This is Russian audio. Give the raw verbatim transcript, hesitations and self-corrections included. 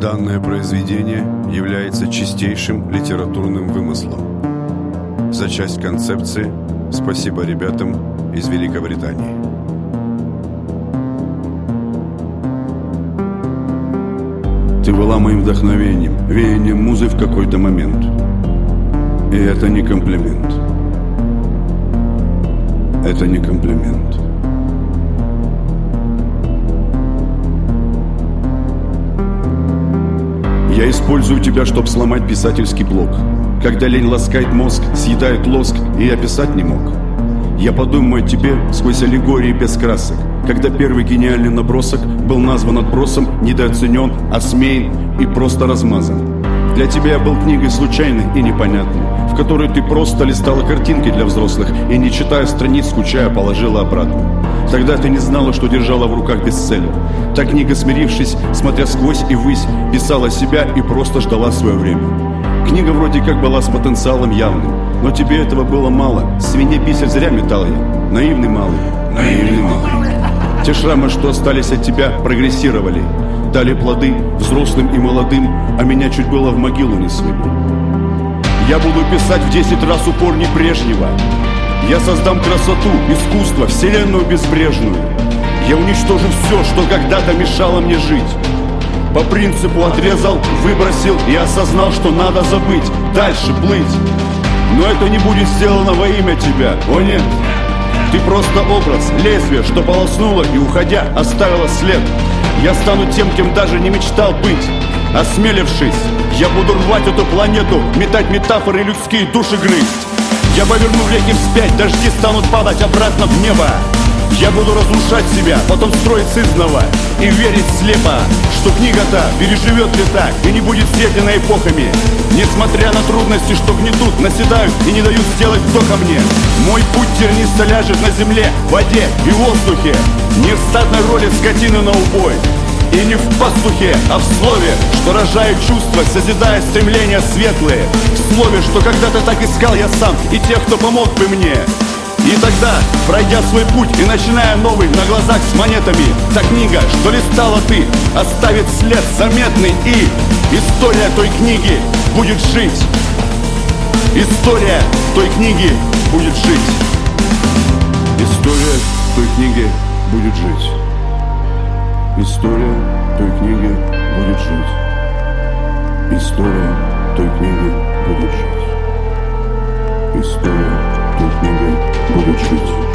Данное произведение является чистейшим литературным вымыслом. За часть концепции спасибо ребятам из Великобритании. Ты была моим вдохновением, веянием музы в какой-то момент. И это не комплимент. Это не комплимент. Я использую тебя, чтобы сломать писательский блок. Когда лень ласкает мозг, съедает лоск, и я писать не мог. Я подумаю о тебе сквозь аллегории без красок. Когда первый гениальный набросок был назван отбросом, недооценен, осмеян и просто размазан. Для тебя я был книгой случайной и непонятной, в которой ты просто листала картинки для взрослых и, не читая страниц, скучая, положила обратно. Тогда ты не знала, что держала в руках бестселлер. Та книга, смирившись, смотря сквозь и ввысь, писала себя и просто ждала свое время. Книга вроде как была с потенциалом явным, но тебе этого было мало. Свинье бисер зря метал я. Наивный малый, наивный малый. Те шрамы, что остались от тебя, прогрессировали, дали плоды взрослым и молодым, а меня чуть было в могилу не свели. Я буду писать в десять раз упорней прежнего. Я создам красоту, искусство, вселенную безбрежную. Я уничтожу все, что когда-то мешало мне жить. По принципу отрезал, выбросил и осознал, что надо забыть, дальше плыть. Но это не будет сделано во имя тебя, о нет. Ты просто образ, лезвие, что полоснуло и, уходя, оставило след. Я стану тем, кем даже не мечтал быть. Осмелившись, я буду рвать эту планету, метать метафоры, людские души грызть. Я поверну реки вспять, дожди станут падать обратно в небо. Я буду разрушать себя, потом строить сызнова и верить слепо, что книга-то переживет века и не будет съедена эпохами. Несмотря на трудности, что гнетут, наседают и не дают сделать вдоха мне. Мой путь тернисто ляжет на земле, в воде и в воздухе. Не в стадной роли скотины на убой, и не в пастухе, а в слове, что рожает чувства, созидая стремления светлые. В слове, что когда-то так искал я сам и тех, кто помог бы мне. И тогда, пройдя свой путь и начиная новый на глазах с монетами, та книга, что листала ты, оставит след заметный, и история той книги будет жить. История той книги будет жить. История той книги будет жить. История той книги будет жить. История той книги будет жить. История той книги будет жить.